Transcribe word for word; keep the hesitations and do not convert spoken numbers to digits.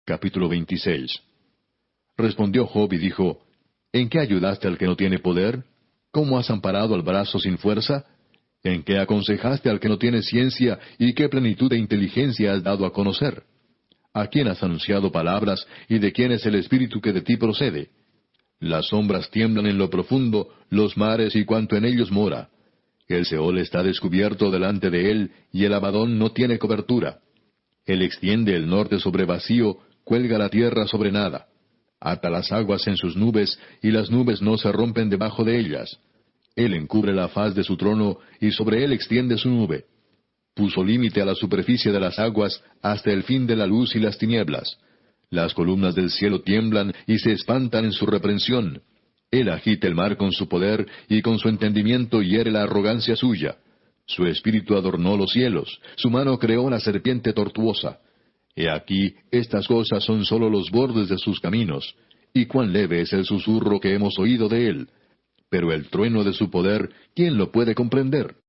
Capítulo veintiséis. Respondió Job y dijo, ¿En qué ayudaste al que no tiene poder? ¿Cómo has amparado al brazo sin fuerza? ¿En qué aconsejaste al que no tiene ciencia, y qué plenitud de inteligencia has dado a conocer? ¿A quién has anunciado palabras, y de quién es el espíritu que de ti procede? Las sombras tiemblan en lo profundo, los mares y cuanto en ellos mora. El Seol está descubierto delante de él, y el Abadón no tiene cobertura. Él extiende el norte sobre vacío, cuelga la tierra sobre nada. Ata las aguas en sus nubes, y las nubes no se rompen debajo de ellas. Él encubre la faz de su trono, y sobre él extiende su nube. Puso límite a la superficie de las aguas, hasta el fin de la luz y las tinieblas. Las columnas del cielo tiemblan y se espantan en su reprensión. Él agita el mar con su poder, y con su entendimiento hiere la arrogancia suya. Su espíritu adornó los cielos, su mano creó la serpiente tortuosa. He aquí, estas cosas son sólo los bordes de sus caminos, y cuán leve es el susurro que hemos oído de él. Pero el trueno de su poder, ¿quién lo puede comprender?